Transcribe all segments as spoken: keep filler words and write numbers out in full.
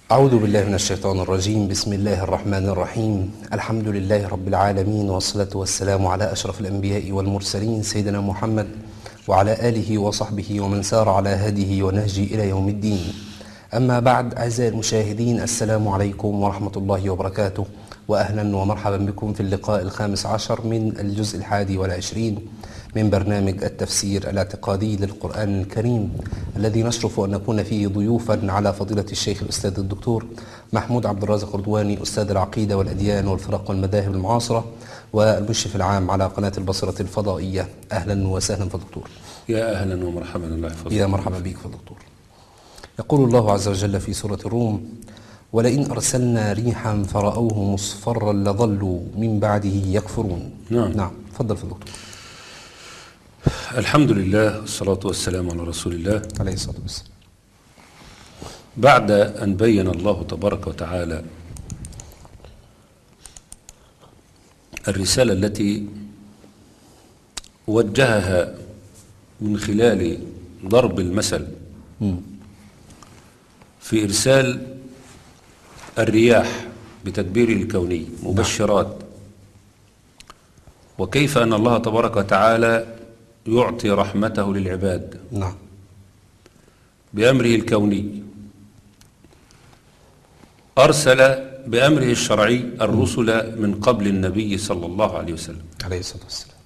أعوذ بالله من الشيطان الرجيم. بسم الله الرحمن الرحيم. الحمد لله رب العالمين، والصلاة والسلام على أشرف الأنبياء والمرسلين سيدنا محمد وعلى آله وصحبه ومن سار على هديه ونهجه إلى يوم الدين. أما بعد، أعزائي المشاهدين، السلام عليكم ورحمة الله وبركاته، وأهلا ومرحبا بكم في اللقاء الخامس عشر من الجزء الحادي والعشرين من برنامج التفسير الاعتقادي للقرآن الكريم، الذي نشرف أن نكون فيه ضيوفا على فضيلة الشيخ الأستاذ الدكتور محمود عبد الرازق رضواني، أستاذ العقيدة والأديان والفرق والمذاهب المعاصرة والمشرف العام على قناة البصرة الفضائية. أهلا وسهلا فالدكتور. يا أهلا ومرحبا، الله يحفظك. يا مرحبا بك فالدكتور. يقول الله عز وجل في سورة الروم: ولئن أرسلنا ريحا فرأوه مصفرا لظلوا من بعده يكفرون. نعم نعم، تفضل فالدكتور. الحمد لله والصلاة والسلام على رسول الله عليه الصلاة والسلام. بعد أن بين الله تبارك وتعالى الرسالة التي وجهها من خلال ضرب المثل في إرسال الرياح بتدبير الكوني مبشرات، وكيف أن الله تبارك وتعالى يعطي رحمته للعباد نعم بأمره الكوني، أرسل بأمره الشرعي الرسل من قبل النبي صلى الله عليه وسلم عليه الصلاة والسلام.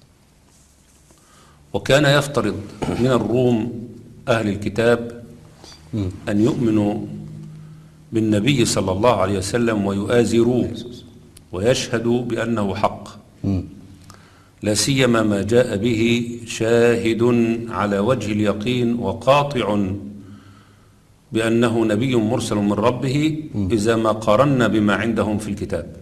وكان يفترض من الروم أهل الكتاب أن يؤمنوا بالنبي صلى الله عليه وسلم ويؤازروه ويشهدوا بأنه حق، لا سيما ما جاء به شاهد على وجه اليقين وقاطع بأنه نبي مرسل من ربه إذا ما قارنا بما عندهم في الكتاب.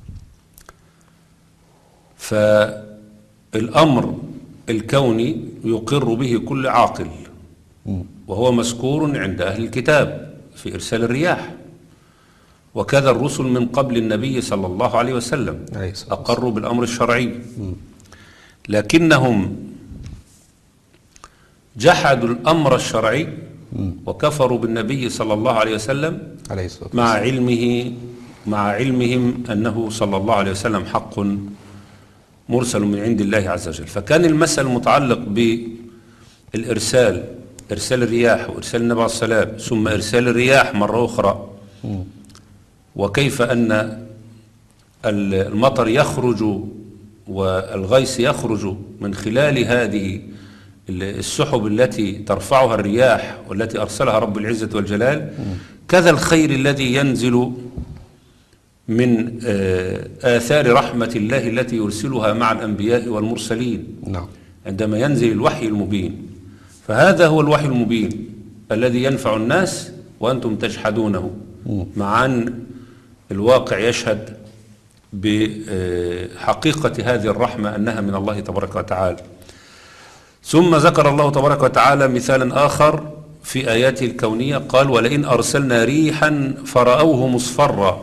فالأمر الكوني يقر به كل عاقل، وهو مذكور عند أهل الكتاب في إرسال الرياح، وكذا الرسل من قبل النبي صلى الله عليه وسلم أقروا بالأمر الشرعي، لكنهم جحدوا الأمر الشرعي وكفروا بالنبي صلى الله عليه وسلم مع علمه مع علمهم أنه صلى الله عليه وسلم حق مرسل من عند الله عز وجل. فكان المثل متعلق بالإرسال، إرسال الرياح وإرسال النبي عليه السلام، ثم إرسال الرياح مرة أخرى، وكيف أن المطر يخرج والغيث يخرج من خلال هذه السحب التي ترفعها الرياح والتي أرسلها رب العزة والجلال، كذا الخير الذي ينزل من آثار رحمة الله التي يرسلها مع الأنبياء والمرسلين عندما ينزل الوحي المبين. فهذا هو الوحي المبين الذي ينفع الناس وأنتم تجحدونه، مع أن الواقع يشهد بحقيقة هذه الرحمة أنها من الله تبارك وتعالى. ثم ذكر الله تبارك وتعالى مثالا آخر في آياته الكونية، قال: ولئن أرسلنا ريحا فرأوه مصفرا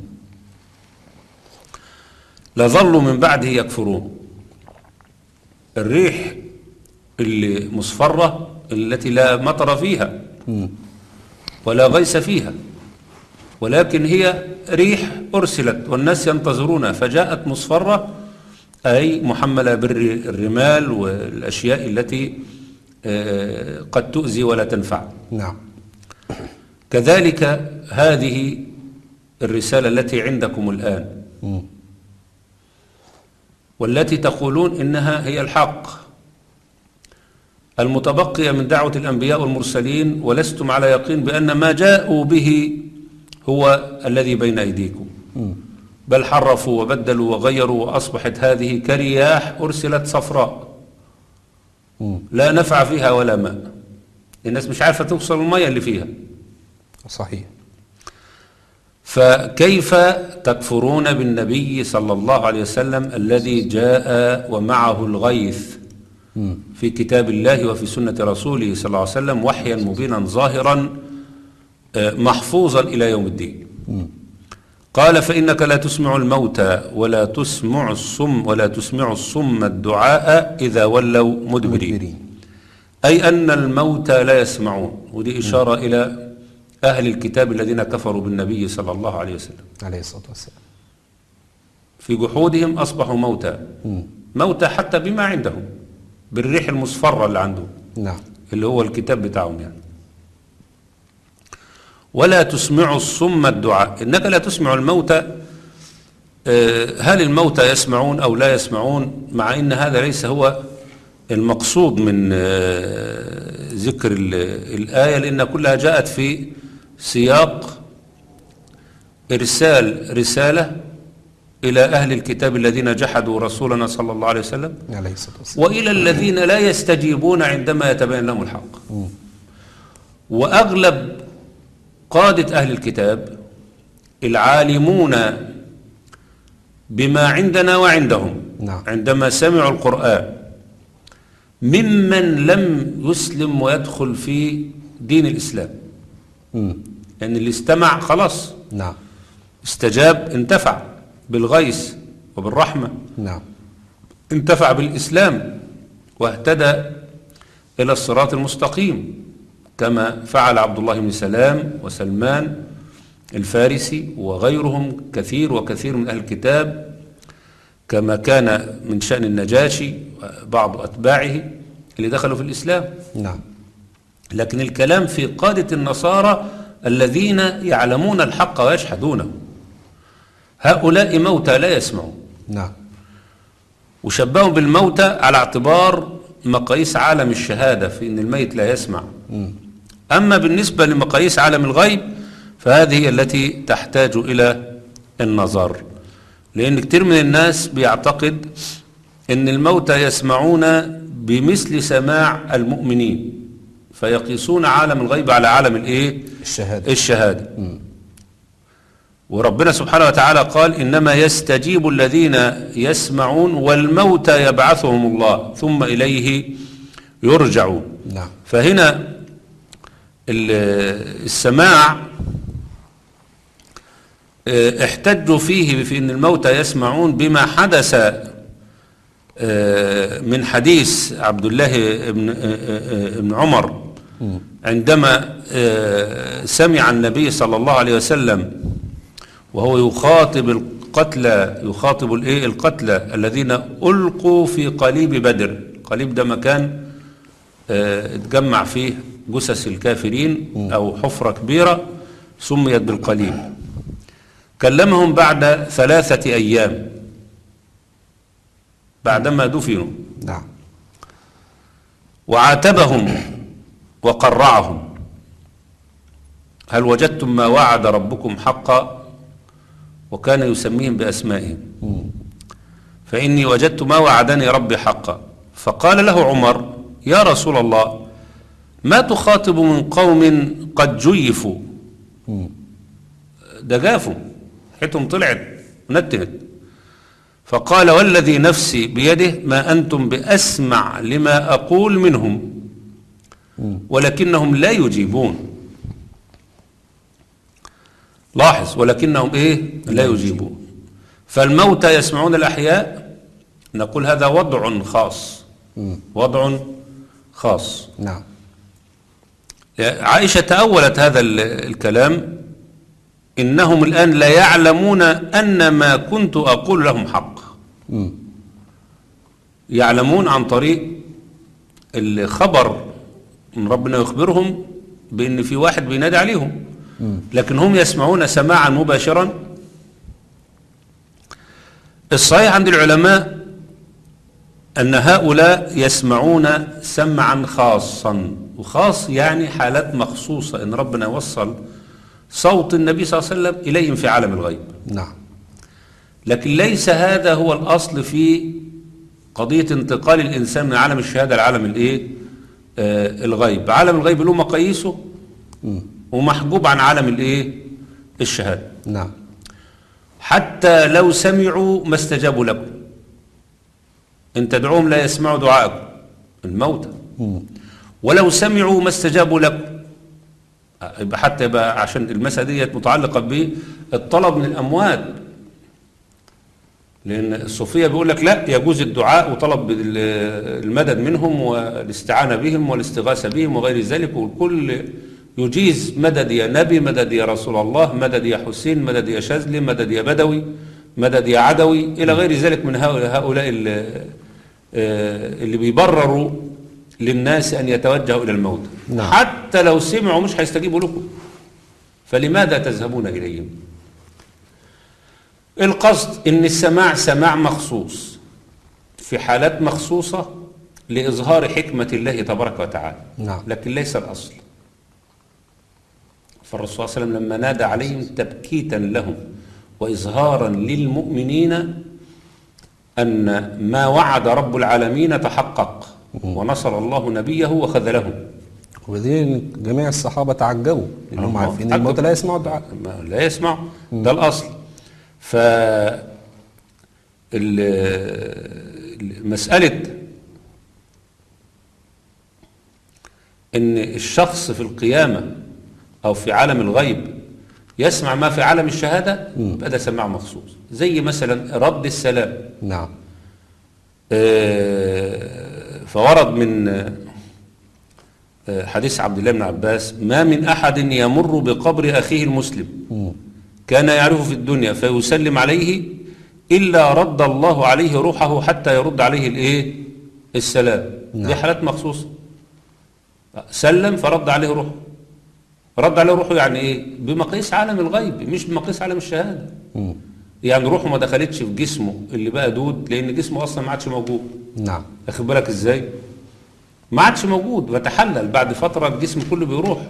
لظلوا من بعده يكفرون. الريح اللي مصفرة التي لا مطر فيها ولا غيث فيها، ولكن هي ريح أرسلت والناس ينتظرونها، فجاءت مصفرة أي محملة بالرمال والأشياء التي قد تؤذي ولا تنفع. نعم. كذلك هذه الرسالة التي عندكم الآن والتي تقولون إنها هي الحق المتبقية من دعوة الأنبياء والمرسلين، ولستم على يقين بأن ما جاءوا به هو الذي بين أيديكم، بل حرفوا وبدلوا وغيروا، وأصبحت هذه كرياح أرسلت صفراء لا نفع فيها ولا ماء، الناس مش عارفة توصل المياه اللي فيها. صحيح. فكيف تكفرون بالنبي صلى الله عليه وسلم الذي جاء ومعه الغيث في كتاب الله وفي سنة رسوله صلى الله عليه وسلم وحيا مبينا ظاهرا محفوظا إلى يوم الدين؟ قال: فإنك لا تسمع الموتى ولا تسمع الصم ولا تسمع الصم الدعاء إذا ولوا مدبرين. أي أن الموتى لا يسمعون، ودي إشارة إلى أهل الكتاب الذين كفروا بالنبي صلى الله عليه وسلم عليه الصلاة والسلام. في جحودهم أصبحوا موتى، مم. موتى حتى بما عندهم، بالريح المصفرة اللي عندهم نعم. اللي هو الكتاب بتاعهم يعني. ولا تسمع الصم الدعاء، إنك لا تسمع الموتى. هل الموتى يسمعون أو لا يسمعون؟ مع إن هذا ليس هو المقصود من ذكر الآية، لأن كلها جاءت في سياق إرسال رسالة إلى أهل الكتاب الذين جحدوا رسولنا صلى الله عليه وسلم، عليه الصلاة والسلام، وإلى الذين لا يستجيبون عندما يتبين لهم الحق. مم. وأغلب قادة أهل الكتاب العالمون بما عندنا وعندهم، نعم. عندما سمعوا القرآن ممن لم يسلم ويدخل في دين الإسلام، مم. يعني اللي استمع خلاص، نعم. استجاب، انتفع بالغيث وبالرحمة، نعم. انتفع بالإسلام واهتدى إلى الصراط المستقيم، كما فعل عبد الله بن سلام وسلمان الفارسي وغيرهم كثير وكثير من أهل الكتاب، كما كان من شأن النجاشي بعض أتباعه اللي دخلوا في الإسلام. نعم. لكن الكلام في قادة النصارى الذين يعلمون الحق ويشهدونه، هؤلاء موتى لا يسمعون. نعم. وشبههم بالموتى على اعتبار مقاييس عالم الشهادة في أن الميت لا يسمع. مم. أما بالنسبة لمقاييس عالم الغيب فهذه هي التي تحتاج إلى النظر، لأن كتير من الناس بيعتقد أن الموتى يسمعون بمثل سماع المؤمنين، فيقيسون عالم الغيب على عالم الإيه؟ الشهادة. الشهادة. مم. وربنا سبحانه وتعالى قال إنما يستجيب الذين يسمعون والموتى يبعثهم الله ثم إليه يرجعون. نعم. فهنا السماع احتجوا فيه في أن الموتى يسمعون بما حدث من حديث عبد الله بن ابن عمر عندما سمع النبي صلى الله عليه وسلم وهو يخاطب القتلى، يخاطب الايه القتلى الذين ألقوا في قليب بدر. قليب ده مكان اتجمع فيه جثث الكافرين أو حفرة كبيرة سميت بالقليب. كلمهم بعد ثلاثة أيام بعدما دفنوا. نعم. وعاتبهم وقرعهم: هل وجدتم ما وعد ربكم حقا؟ وكان يسميهم بأسمائهم. فإني وجدت ما وعدني ربي حقا. فقال له عمر: يا رسول الله، ما تخاطب من قوم قد جيفوا؟ ده جافوا، حيتهم طلعت ونتنت. فقال: والذي نفسي بيده ما أنتم بأسمع لما أقول منهم ولكنهم لا يجيبون. لاحظ، ولكنهم إيه؟ لا يجيبون. فالموتى يسمعون الأحياء، نقول هذا وضع خاص، وضع خاص. نعم. عائشة تأولت هذا الكلام: إنهم الآن لا يعلمون أن ما كنت أقول لهم حق. مم. يعلمون عن طريق الخبر من ربنا يخبرهم بأن في واحد بينادي عليهم، لكن هم يسمعون سماعا مباشرا. الصحيح عند العلماء أن هؤلاء يسمعون سمعا خاصا، وخاص يعني حالات مخصوصة، إن ربنا وصل صوت النبي صلى الله عليه وسلم إليهم في عالم الغيب. نعم. لكن ليس هذا هو الأصل في قضية انتقال الإنسان من عالم الشهادة لعالم الإيه؟ آه الغيب. عالم الغيب له مقاييسه ومحجوب عن عالم الإيه؟ الشهادة. نعم. حتى لو سمعوا ما استجابوا لكم، إن تدعوهم لا يسمعوا دعاءكم الموتى، ولو سمعوا ما استجابوا لكم. يبقى حتى يبقى عشان المسألة دي متعلقة بالطلب من الأموات، لأن الصوفية بيقول لك لا يجوز الدعاء وطلب المدد منهم والاستعانة بهم والاستغاثة بهم وغير ذلك، والكل يجيز مدد يا نبي، مدد يا رسول الله، مدد يا حسين، مدد يا شاذلي، مدد يا بدوي، مدد يا عدوي، إلى غير ذلك من هؤلاء اللي بيبرروا للناس أن يتوجهوا إلى الموت. نعم. حتى لو سمعوا مش هيستجيبوا لكم، فلماذا تذهبون إليهم؟ القصد إن السماع سماع مخصوص في حالات مخصوصة لإظهار حكمة الله تبارك وتعالى. نعم. لكن ليس الأصل. فالرسول صلى الله عليه وسلم لما نادى عليهم تبكيتا لهم وإظهارا للمؤمنين أن ما وعد رب العالمين تحقق ونصر الله نبيه وخذلهم. وبعدين جميع الصحابة تعجبوا لأنهم عارفين ان الموتى لا يسمعوا الدعاء. لا يسمعوا، ده الأصل. ف مسألة ان الشخص في القيامة او في عالم الغيب يسمع ما في عالم الشهادة يبقى ده سماع مخصوص. زي مثلا رد السلام. نعم. آه فورد من آه حديث عبد الله بن عباس: ما من أحد يمر بقبر أخيه المسلم كان يعرفه في الدنيا فيسلم عليه إلا رد الله عليه روحه حتى يرد عليه الايه السلام. نعم. دي حالات مخصوصة. سلم فرد عليه روحه. رد عليه روحه يعني ايه؟ بمقياس عالم الغيب مش بمقياس عالم الشهادة. م. يعني روحه ما دخلتش في جسمه اللي بقى دود، لأن جسمه أصلا ما عادش موجود. نعم. أخد بالك ازاي؟ ما عادش موجود، بتحلل بعد فترة الجسم كله بيروح.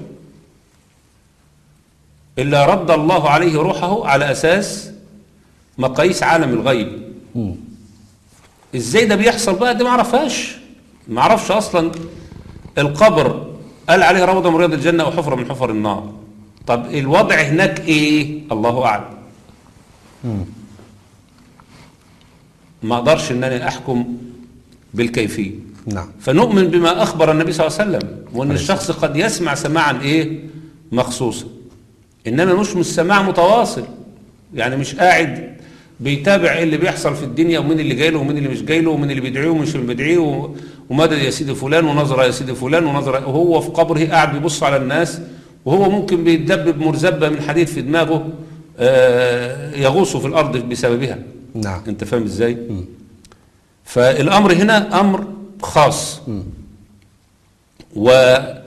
إلا رد الله عليه روحه على أساس مقاييس عالم الغيب. م. ازاي ده بيحصل بقى؟ دي ما اعرفهاش، ما اعرفش اصلا. القبر قال عليه روضة من رياض الجنة او حفرة من حفر النار. طب الوضع هناك ايه؟ الله اعلم. م. ما اقدرش ان انا احكم بالكيفية. نعم. فنؤمن بما اخبر النبي صلى الله عليه وسلم، وان الشخص قد يسمع سماعا ايه مخصوصا، انما مش مش سماع متواصل. يعني مش قاعد بيتابع ايه اللي بيحصل في الدنيا ومين اللي جاي له ومين اللي مش جاي له ومين اللي بيدعيه ومش اللي بيدعيه ومدد يا سيدي فلان ونظر يا سيدي فلان ونظر، وهو في قبره قاعد بيبص على الناس، وهو ممكن بيتدبب مرزبة من حديد في دماغه يغوص في الأرض بسببها. نعم. انت فاهم ازاي؟ م. فالأمر هنا أمر خاص. م. وثبت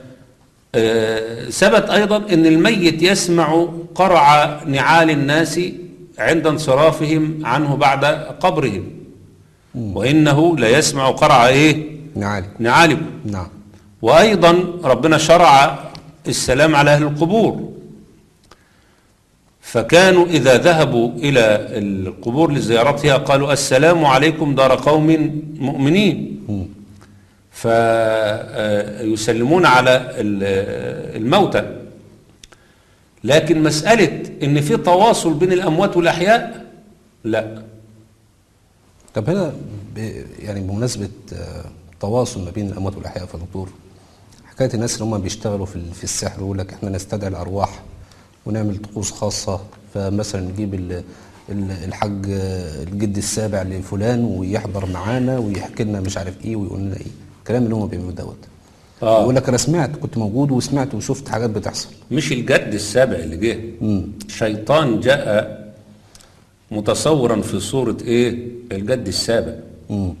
أيضا أن الميت يسمع قرع نعال الناس عند انصرافهم عنه بعد قبرهم. م. وإنه لا يسمع قرع إيه؟ نعالب. نعالب. نعم. وأيضا ربنا شرع السلام على أهل القبور، فكانوا إذا ذهبوا إلى القبور لزيارتها قالوا السلام عليكم دار قوم مؤمنين. م. فيسلمون على الموتى. لكن مسألة إن في تواصل بين الأموات والأحياء لا. طب هنا يعني بمناسبة التواصل ما بين الأموات والأحياء يا دكتور، حكاية الناس اللي هم بيشتغلوا في في السحر يقول لك احنا نستدعي الأرواح ونعمل طقوس خاصة، فمثلا نجيب الحاج الجد السابع لفلان ويحضر معانا ويحكي لنا مش عارف ايه ويقول لنا ايه الكلام اللي هم بيعملوه دوت. اه يقول لك انا سمعت، كنت موجود وسمعت وشفت حاجات بتحصل. مش الجد السابع اللي جه، شيطان جاء متصورا في صورة ايه الجد السابع. مم.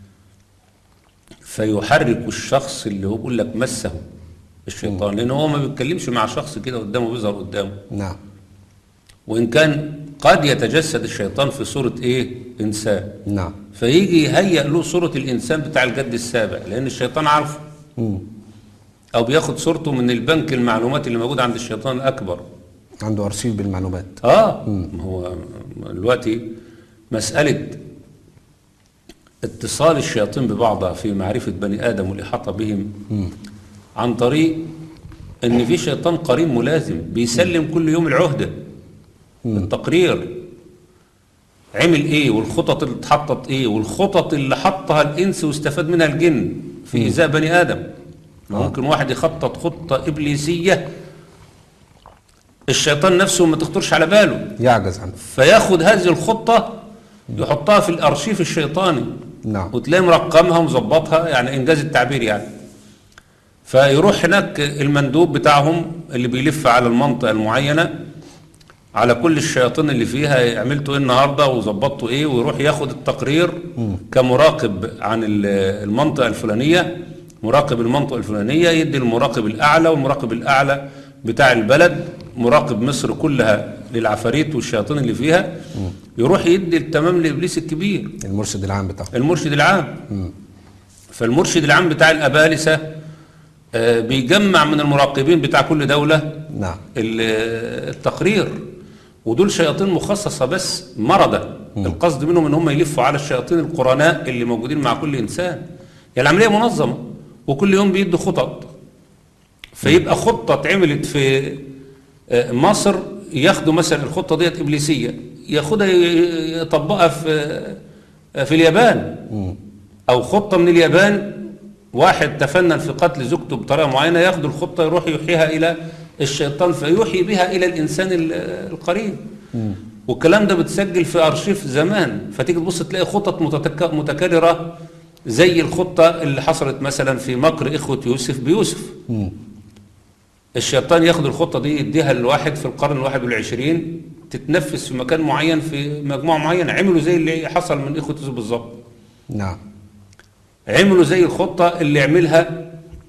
فيحرك الشخص اللي هو بيقول لك مسه الشيطان، لأنه هو ما بيتكلمش مع شخص كده قدامه بيظهر قدامه. نعم. وإن كان قد يتجسد الشيطان في صورة إيه؟ إنسان. نعم. فيجي يهيئ له صورة الإنسان بتاع الجد السابع، لأن الشيطان عارفه. مم. أو بياخد صورته من البنك المعلومات اللي موجود عند الشيطان الأكبر. عنده أرشيف بالمعلومات. آه مم. هو دلوقتي مسألة اتصال الشياطين ببعضها في معرفة بني آدم والإحاطة بهم مم. عن طريق ان في شيطان قريب ملازم بيسلم م. كل يوم العهدة م. التقرير عمل ايه والخطط اللي اتحطت ايه والخطط اللي حطها الانس واستفاد منها الجن في ايذاء بني ادم. آه. ممكن واحد يخطط خطة ابليسية الشيطان نفسه ما تخطرش على باله، يعجز عنه، فياخد هذه الخطة يحطها في الارشيف الشيطاني. نعم. وتلاقيه مرقمها ومظبطها، يعني انجاز التعبير يعني. فيروح هناك المندوب بتاعهم اللي بيلف على المنطقة المعينة على كل الشياطين اللي فيها، عملتوا ايه النهاردة وظبطتوا ايه، ويروح ياخد التقرير كمراقب عن المنطقة الفلانية، مراقب المنطقة الفلانية يدي المراقب الأعلى، والمراقب الأعلى بتاع البلد مراقب مصر كلها للعفاريت والشياطين اللي فيها، يروح يدي التمام لإبليس الكبير المرشد العام بتاعه. المرشد العام. مم. فالمرشد العام بتاع الأبالسة آه، بيجمع من المراقبين بتاع كل دولة نعم التقرير، ودول شياطين مخصصة بس مرضى، القصد منهم ان هم يلفوا على الشياطين القرناء اللي موجودين مع كل انسان. يعني العملية منظمة وكل يوم بيدوا خطط، فيبقى خطة اتعملت في آه، مصر، ياخدوا مثلا الخطة ديت إبليسية ياخدها يطبقها في آه، في اليابان، او خطة من اليابان، واحد تفنن في قتل زوجته بطريقة معينة ياخد الخطة يروح يوحيها إلى الشيطان فيوحي بها إلى الإنسان القريب. والكلام ده بتسجل في أرشيف زمان، فتيجي تبص تلاقي خطط متتك... متكررة زي الخطة اللي حصلت مثلا في مكر إخوة يوسف بيوسف. مم. الشيطان ياخد الخطة دي يديها لواحد في القرن الواحد والعشرين تتنفذ في مكان معين في مجموعة معينة، عملوا زي اللي حصل من إخوة يوسف بالظبط. نعم عملوا زي الخطة اللي عملها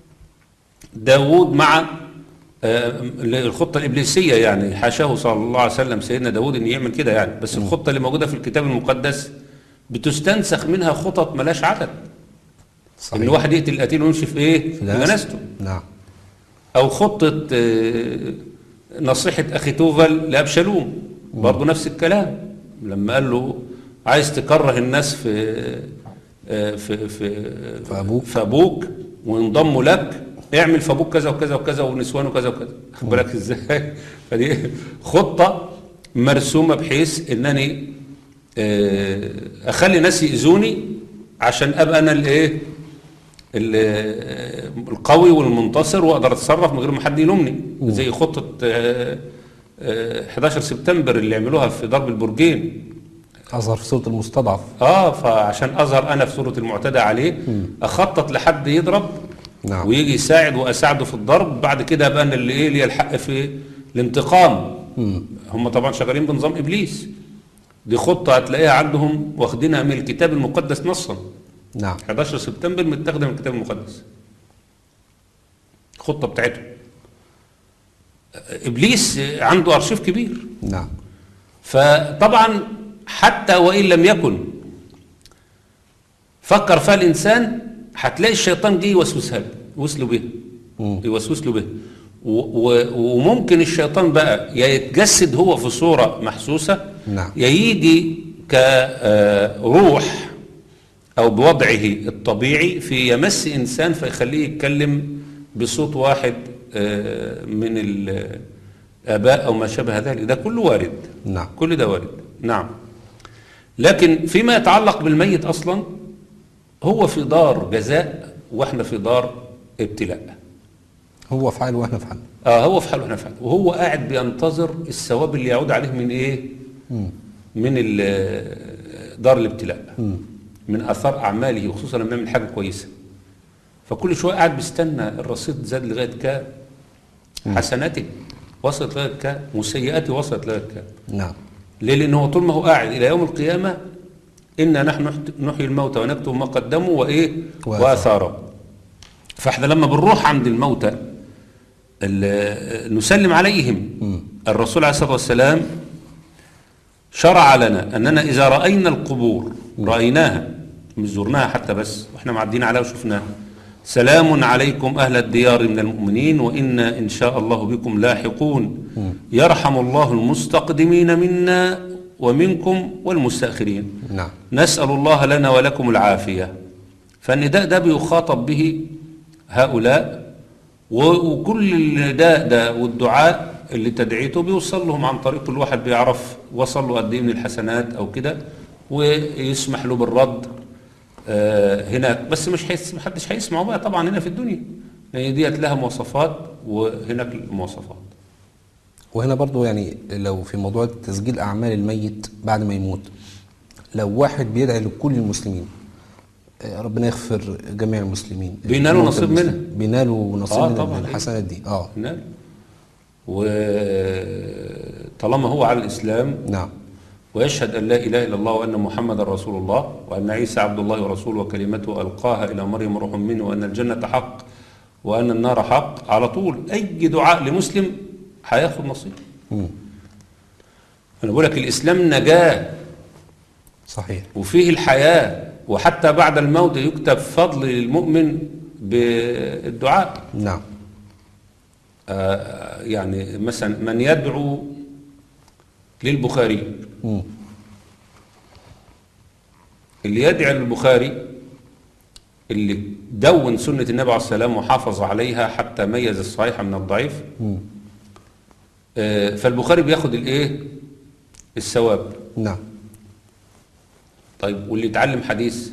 داود مع آه، الخطة الإبليسية، يعني حاشاه صلى الله عليه وسلم سيدنا داود إن يعمل كده يعني، بس الخطة اللي موجودة في الكتاب المقدس بتستنسخ منها خطط ملاش عدد. صحيح. إن واحد يقتل القتيل ويمشي في إيه؟ في جنازته. نعم. أو خطة آه، نصيحة أخي توفل لأبشالوم برضه نفس الكلام، لما قال له عايز تكره الناس في في في في أبوك, في أبوك وينضموا لك، اعمل في أبوك كذا وكذا وكذا ونسوان وكذا وكذا. خد بالك ازاي؟ فدي خطة مرسومة بحيث انني اخلي ناس يأذوني عشان ابقى انا الايه القوي والمنتصر واقدر اتصرف من غير ما حد يلومني، زي خطة حداشر سبتمبر اللي عملوها في ضرب البرجين. أظهر في صورة المستضعف. اه فعشان اظهر انا في صورة المعتدى عليه مم. اخطط لحد يضرب نعم. ويجي يساعد واساعده في الضرب، بعد كده ابقى انا اللي ايه لي الحق في الانتقام. مم. هم طبعا شغالين بنظام ابليس. دي خطة هتلاقيها عندهم واخدينها من الكتاب المقدس نصا. نعم. حداشر سبتمبر متاخده من الكتاب المقدس. خطة بتاعتهم. ابليس عنده ارشيف كبير. نعم. فطبعا حتى وإن لم يكن فكر فيها الإنسان هتلاقي الشيطان جه يوسوسها له، يوسوس به يوسوس له به، وممكن الشيطان بقى يا يتجسد هو في صورة محسوسة، نعم. يا يجي كروح أو بوضعه الطبيعي في يمس إنسان فيخليه يتكلم بصوت واحد من الآباء أو ما شابه ذلك. ده كله وارد. نعم. كل ده وارد. نعم. لكن فيما يتعلق بالميت أصلا هو في دار جزاء وإحنا في دار ابتلاء. هو فعل وإحنا فعل. آه هو فعل وإحنا فعل، وهو قاعد بينتظر الثواب اللي يعود عليه من إيه؟ مم. من دار الابتلاء. مم. من أثار أعماله، وخصوصا لما يعمل حاجة كويسة. فكل شوية قاعد بيستنى الرصيد زاد لغاية كام؟ حسناته وصلت لغاية كام؟ وسيئاته وصلت لغاية كام؟ نعم. ليه؟ لأنه هو طول ما هو قاعد إلى يوم القيامة إنا نحن نحيي الموتى ونكتب ما قدموا وإيه وآثارهم. فإحنا لما بنروح عند الموتى نسلم عليهم. م. الرسول عليه الصلاة والسلام شرع لنا أننا إذا رأينا القبور م. رأيناها مش زرناها حتى بس وإحنا معدين عليها وشفناها، سلام عليكم أهل الديار من المؤمنين وإنا إن شاء الله بكم لاحقون، يرحم الله المستقدمين منا ومنكم والمستأخرين. نعم. نسأل الله لنا ولكم العافية. فالنداء ده بيخاطب به هؤلاء، وكل النداء ده والدعاء اللي تدعيته بيوصل لهم عن طريق كل واحد بيعرف وصل له قد ايه من الحسنات أو كده، ويسمح له بالرد هناك. بس مش حيث محدش هيسمعه بقى طبعا هنا في الدنيا، يعني ديت لها مواصفات وهناك المواصفات. وهنا برضو يعني لو في موضوع تسجيل أعمال الميت بعد ما يموت، لو واحد بيدعي لكل المسلمين آه، ربنا يغفر جميع المسلمين. بينالوا موت نصيب المسلم- منها. بينالوا نصيب آه من طبعاً. الحسنات دي. اه نعم. وطالما هو على الإسلام نعم ويشهد أن لا إله إلا الله وأن محمد رسول الله وأن عيسى عبد الله ورسوله وكلمته ألقاها إلى مريم روح منه وأن الجنة حق وأن النار حق، على طول أي دعاء لمسلم هياخد نصيب. مم. أنا بقول لك الإسلام نجاة صحيح. وفيه الحياة، وحتى بعد الموت يكتب فضل للمؤمن بالدعاء. نعم آه يعني مثلا من يدعو للبخاري، مم. اللي يدعي للبخاري اللي دون سنة النبي عليه السلام وحافظ عليها حتى ميز الصحيح من الضعيف، مم. آه فالبخاري بياخد الايه؟ الثواب. نعم طيب واللي يتعلم حديث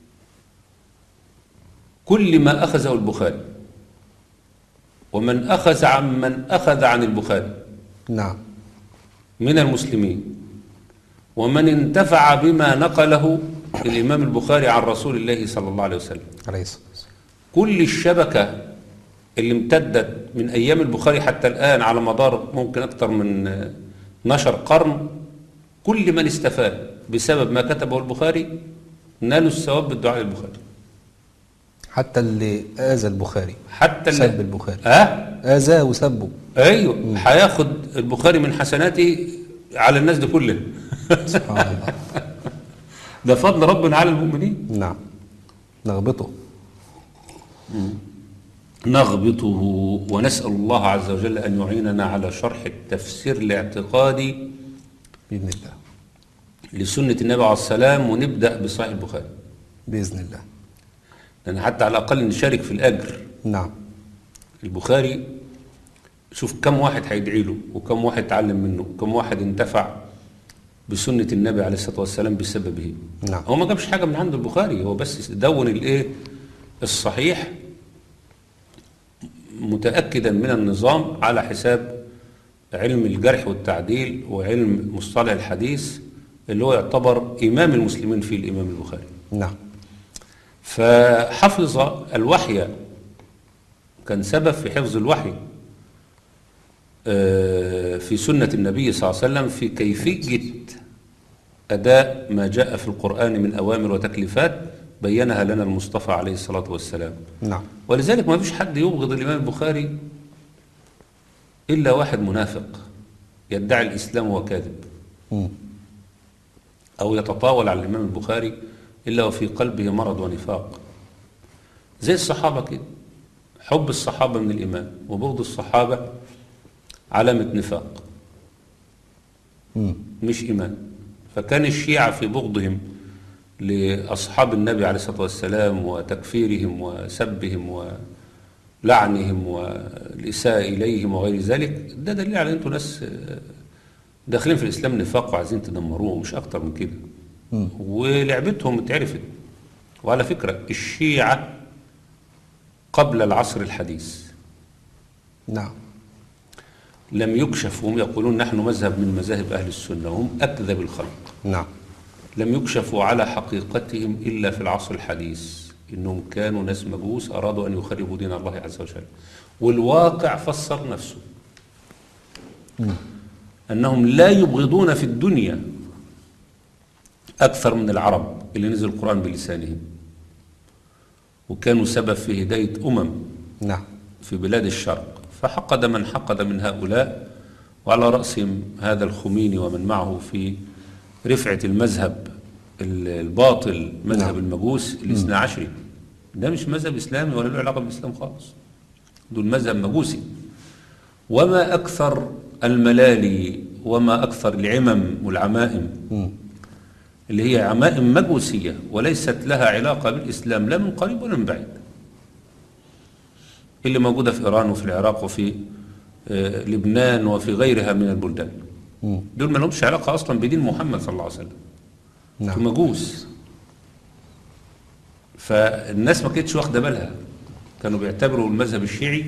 كل ما أخذه البخاري ومن أخذ عن من أخذ عن البخاري نعم من المسلمين ومن انتفع بما نقله الإمام البخاري عن رسول الله صلى الله عليه وسلم، عليه الصلاة والسلام. كل الشبكة اللي امتدت من أيام البخاري حتى الآن على مدار ممكن أكثر من اثناشر قرن، كل من استفاد بسبب ما كتبه البخاري نالوا الثواب بالدعاء للبخاري. حتى اللي آذى البخاري، حتى سب اللي البخاري، اه آذاه وسبه. ايوه هياخد البخاري من حسناته على الناس دي كلها. سبحان الله. ده فضل ربنا على المؤمنين. نعم نغبطه. نغبطه ونسأل الله عز وجل أن يعيننا على شرح التفسير الاعتقادي بإذن الله. لسنة النبي عليه السلام، ونبدأ بصحيح البخاري، بإذن الله. لأن حتى على الأقل نشارك في الأجر. نعم البخاري شوف كم واحد هيدعي له وكم واحد اتعلم منه وكم واحد انتفع بسنة النبي عليه الصلاة والسلام بسببه. نعم. هو ما جابش حاجة من عند البخاري، هو بس دون الايه الصحيح متأكدا من النظام على حساب علم الجرح والتعديل وعلم مصطلح الحديث اللي هو يعتبر إمام المسلمين فيه الإمام البخاري. نعم فحفظ الوحي، كان سبب في حفظ الوحي في سنة النبي صلى الله عليه وسلم في كيفية أداء ما جاء في القرآن من أوامر وتكليفات بينها لنا المصطفى عليه الصلاة والسلام. نعم ولذلك ما فيش حد يبغض الإمام البخاري إلا واحد منافق يدعي الإسلام وهو كاذب، مم. أو يتطاول على الإمام البخاري إلا وفي قلبه مرض ونفاق، زي الصحابة كده. حب الصحابة من الإيمان وبغض الصحابة علامة نفاق مم. مش إيمان. فكان الشيعة في بغضهم لأصحاب النبي عليه الصلاة والسلام وتكفيرهم وسبهم ولعنهم والإساءة إليهم وغير ذلك، ده دليل على أنتم ناس داخلين في الإسلام نفاق وعايزين تدمروه، مش أكتر من كده. مم. ولعبتهم اتعرفت. وعلى فكرة الشيعة قبل العصر الحديث نعم لم يكشفوا، هم يقولون نحن مذهب من مذاهب أهل السنة وهم أكذب الخلق. نعم لم يكشفوا على حقيقتهم إلا في العصر الحديث، إنهم كانوا ناس مجوس أرادوا أن يخربوا دين الله عز وجل. والواقع فسر نفسه. مم. أنهم لا يبغضون في الدنيا أكثر من العرب اللي نزل القرآن بلسانهم، وكانوا سبب في هداية أمم نعم في بلاد الشرق. فحقد من حقد من هؤلاء، وعلى رأسهم هذا الخميني ومن معه في رفعة المذهب الباطل، مذهب نعم. المجوس الاثنى عشري. ده مش مذهب إسلامي ولا له علاقة بالإسلام خالص، دول مذهب مجوسي. وما أكثر الملالي وما أكثر العمم والعمائم مم. اللي هي عمائم مجوسية وليست لها علاقة بالإسلام لا من قريب ولا من بعيد، اللي موجودة في إيران وفي العراق وفي آه لبنان وفي غيرها من البلدان. مم. دول ما لهمش علاقة أصلا بدين محمد صلى الله عليه وسلم. نعم. في مجوس. فالناس ما كانتش واخدة بالها، كانوا بيعتبروا المذهب الشيعي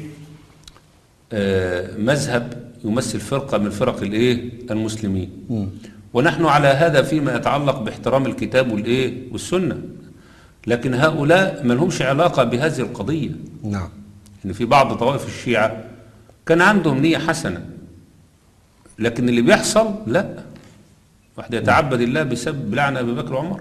آه مذهب يمثل فرقة من فرق الايه المسلمين. مم. ونحن على هذا فيما يتعلق باحترام الكتاب والايه والسنة. لكن هؤلاء ما لهمش علاقة بهذه القضية. نعم. إن في بعض طوائف الشيعة كان عندهم نية حسنة، لكن اللي بيحصل لا، واحد يتعبد الله بسبب لعنة أبي بكر وعمر،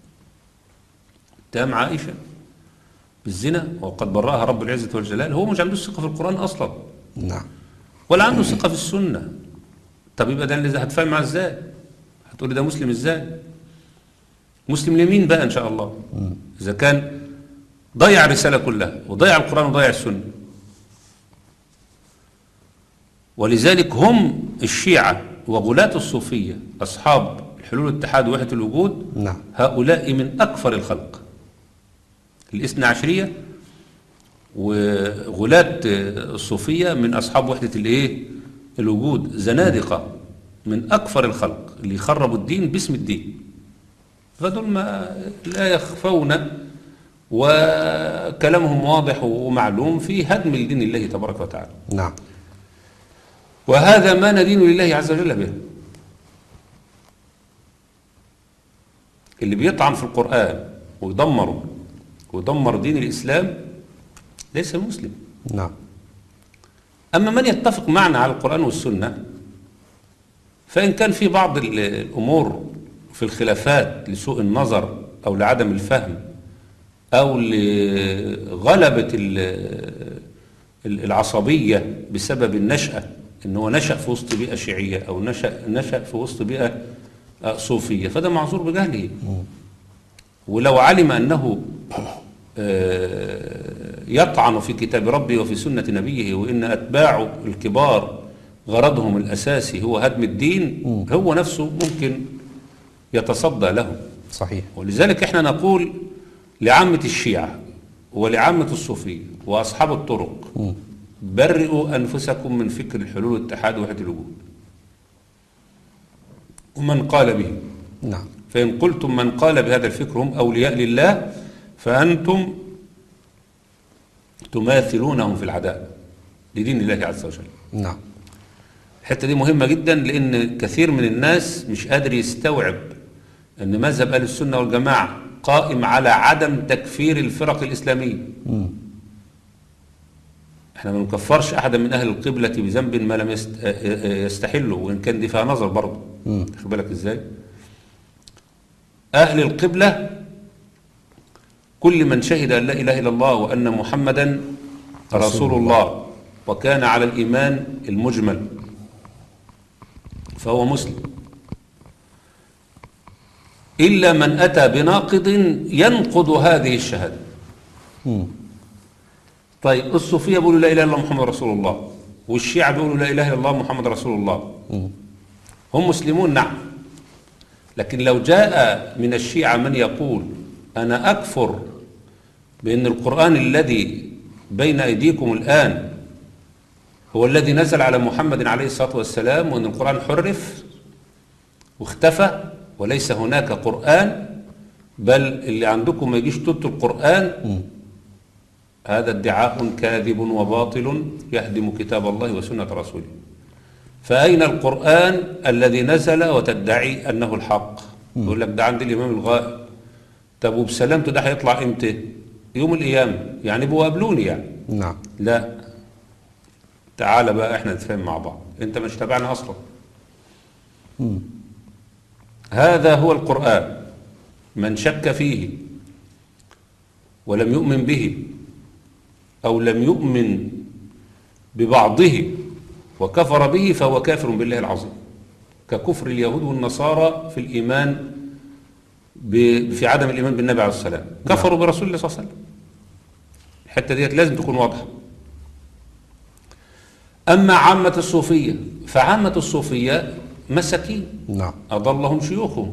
اتهم عائشة بالزنا وقد براها رب العزة والجلال، هو مش عنده ثقة في القرآن أصلا. نعم. ولا عنده ثقة في السنة. طب يبقى ده اللي هتفهم معاه ازاي؟ هتقولي ده مسلم ازاي؟ مسلم لمين بقى ان شاء الله؟ اذا كان ضيع الرسالة كلها وضيع القرآن وضيع السنة. ولذلك هم الشيعة وغلاة الصوفية أصحاب الحلول الاتحاد ووحدة الوجود، نعم. هؤلاء من أكفر الخلق. الاثنى عشرية وغلاة الصوفية من أصحاب وحدة الايه؟ الوجود، زنادقة من أكفر الخلق اللي يخربوا الدين باسم الدين. فدول ما لا يخفون، وكلامهم واضح ومعلوم في هدم الدين الله تبارك وتعالى. نعم. وهذا ما ندين لله عز وجل به. اللي بيطعن في القرآن ويدمره ويدمر دين الإسلام ليس مسلم. نعم. أما من يتفق معنا على القرآن والسنة، فإن كان في بعض الأمور في الخلافات لسوء النظر أو لعدم الفهم أو لغلبة العصبية بسبب النشأة، إن هو نشأ في وسط بيئة شيعية أو نشأ نشأ في وسط بيئة صوفية، فده معذور بجهله. ولو علم أنه يطعن في كتاب ربه وفي سنة نبيه، وإن أتباعه الكبار غرضهم الأساسي هو هدم الدين، هو نفسه ممكن يتصدى له. صحيح. ولذلك احنا نقول لعامة الشيعة ولعامة الصوفية وأصحاب الطرق، م. برئوا أنفسكم من فكر الحلول والاتحاد ووحدة الوجود ومن قال به. نعم. فإن قلتم من قال بهذا الفكر هم أولياء لله فأنتم تماثلونهم في العداء لدين الله عز وجل. نعم. الحتة دي مهمة جدا، لأن كثير من الناس مش قادر يستوعب أن مذهب أهل السنة والجماعة قائم على عدم تكفير الفرق الإسلامية. م. احنا ما نكفرش أحدا من أهل القبلة بذنب ما لم يستحله، وإن كان دي فيها نظر برضه. خد بالك إزاي؟ أهل القبلة كل من شهد أن لا إله إلا الله وأن محمدا رسول الله وكان على الإيمان المجمل فهو مسلم، إلا من أتى بناقض ينقض هذه الشهادة. م. طيب الصوفية بيقولوا لا إله إلا الله محمد رسول الله، والشيعة بيقولوا لا إله إلا الله محمد رسول الله. م. هم مسلمون نعم، لكن لو جاء من الشيعة من يقول أنا أكفر بأن القرآن الذي بين أيديكم الآن هو الذي نزل على محمد عليه الصلاة والسلام، وأن القرآن حرف واختفى وليس هناك قرآن، بل اللي عندكم ما يجيش تلت القرآن، م. هذا ادعاء كاذب وباطل يهدم كتاب الله وسنة رسوله. فأين القرآن الذي نزل وتدعي أنه الحق؟ م. يقول لك ده عند الإمام الغائب. طب وبسلامته ده هيطلع إمتى؟ يوم القيامة، يعني بقوا قابلوني يعني. نعم. لا، تعال بقى احنا نتفاهم مع بعض، انت مش تابعنا أصلا. م. هذا هو القرآن، من شك فيه ولم يؤمن به أو لم يؤمن ببعضه وكفر به فهو كافر بالله العظيم، ككفر اليهود والنصارى في الإيمان في عدم الإيمان بالنبي عليه الصلاة والسلام، كفروا برسول الله صلى الله عليه وسلم. الحتة ديت لازم تكون واضحة. أما عامة الصوفية فعامة الصوفية مساكين. نعم. أضلهم شيوخهم،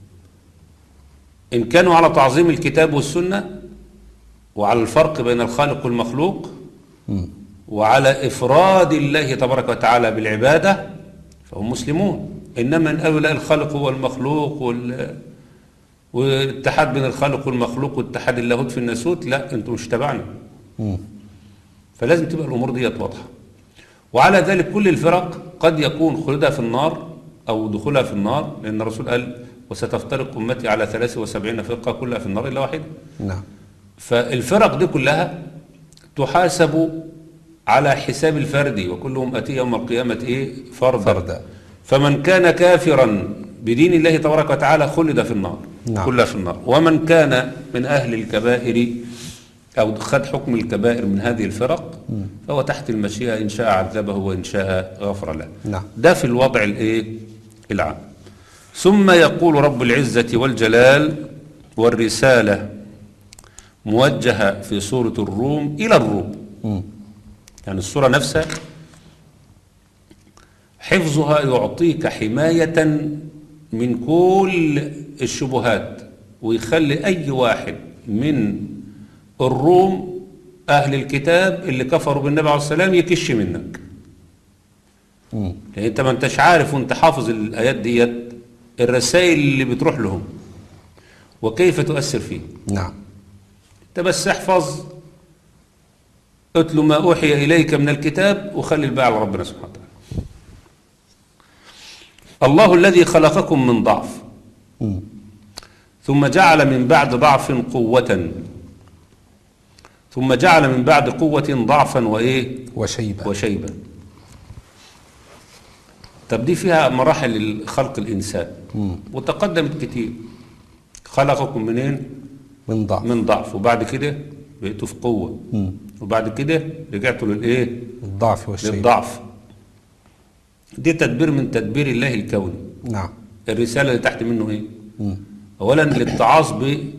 إن كانوا على تعظيم الكتاب والسنة وعلى الفرق بين الخالق والمخلوق م. وعلى إفراد الله تبارك وتعالى بالعبادة فهم مسلمون. إنما إن قالوا لا الخالق هو المخلوق وال... والاتحاد بين الخالق والمخلوق واتحاد اللاهوت في الناسوت، لا أنتم مش تبعنا. م. فلازم تبقى الأمور دي واضحة. وعلى ذلك كل الفرق قد يكون خلودها في النار أو دخولها في النار، لأن الرسول قال وستفترق أمتي على ثلاث وسبعين فرقة كلها في النار إلا واحدة. نعم. فالفرق دي كلها تحاسب على حساب الفردي، وكلهم أتي يوم القيامة إيه؟ فردا. فردا. فمن كان كافرا بدين الله تبارك وتعالى خلد في النار. نعم. كلها في النار. ومن كان من أهل الكبائر أو خد حكم الكبائر من هذه الفرق م. فهو تحت المشيئة، إن شاء عذبه وإن شاء غفر له. نعم. ده في الوضع الإيه؟ العام. ثم يقول رب العزة والجلال: والرسالة موجهة في سورة الروم إلى الروم. م. يعني السورة نفسها حفظها يعطيك حماية من كل الشبهات، ويخلي أي واحد من الروم أهل الكتاب اللي كفروا بالنبي عليه السلام يكش منك. م. لأن أنت ما أنتش عارف وأنت حافظ الآيات ديت الرسائل اللي بتروح لهم وكيف تؤثر فيه. نعم. أنت بس احفظ، اتل ما أوحي إليك من الكتاب، وخلي الباقي على ربنا سبحانه وتعالى. الله الذي خلقكم من ضعف م. ثم جعل من بعد ضعف قوة ثم جعل من بعد قوة ضعفا وإيه؟ وشيبة. وشيبة. طب دي فيها مراحل خلق الإنسان م. وتقدمت كتير. خلقكم منين؟ من ضعف. من ضعف، وبعد كده بقيتوا في قوة م. وبعد كده رجعتوا للإيه؟ الضعف والشيبة. للضعف. دي تدبير من تدبير الله الكوني. نعم. الرسالة اللي تحت منه إيه؟ م. أولا الاتعاظ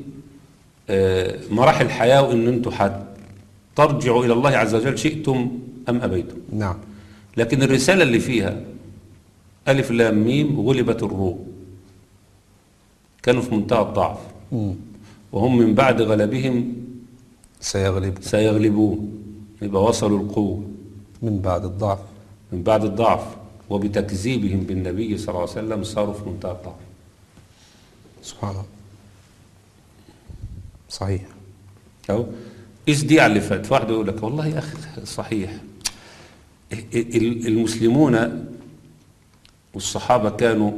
بمراحل الحياة، وإن أنتم حد ترجعوا إلى الله عز وجل شئتم أم أبيتم. نعم. لكن الرسالة اللي فيها ألف لام ميم غلبت الروم، كانوا في منتهى الضعف م. وهم من بعد غلبهم سيغلبون سيغلبون يبقى وصلوا القوة من بعد الضعف من بعد الضعف وبتكذيبهم بالنبي صلى الله عليه وسلم صاروا في منتهى الضعف. سبحان الله. صحيح. أو إيش دي على اللي فات. فواحد يقول لك والله يا أخي صحيح، المسلمون والصحابة كانوا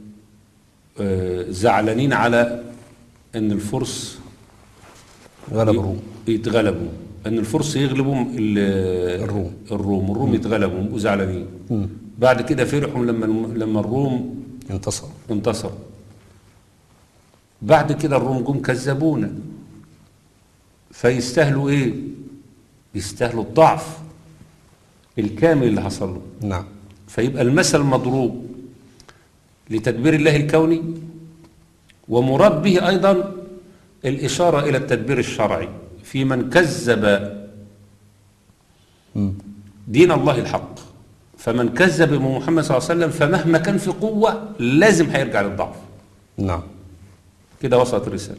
زعلانين على أن الفرس غلبوا يتغلبوا، أن الفرس يغلبوا الروم الروم الروم يتغلبوا وزعلانين. بعد كده فرحوا لما لما الروم انتصروا انتصروا بعد كده الروم جم كذبونا، فيستاهلوا ايه؟ يستاهلوا الضعف الكامل اللي حصل له. نعم. فيبقى المثل مضروب لتدبير الله الكوني، ومراد به ايضا الاشاره الى التدبير الشرعي في من كذب دين الله الحق. فمن كذب بمحمد صلى الله عليه وسلم فمهما كان في قوه لازم هيرجع للضعف. نعم. كده وصلت الرسالة.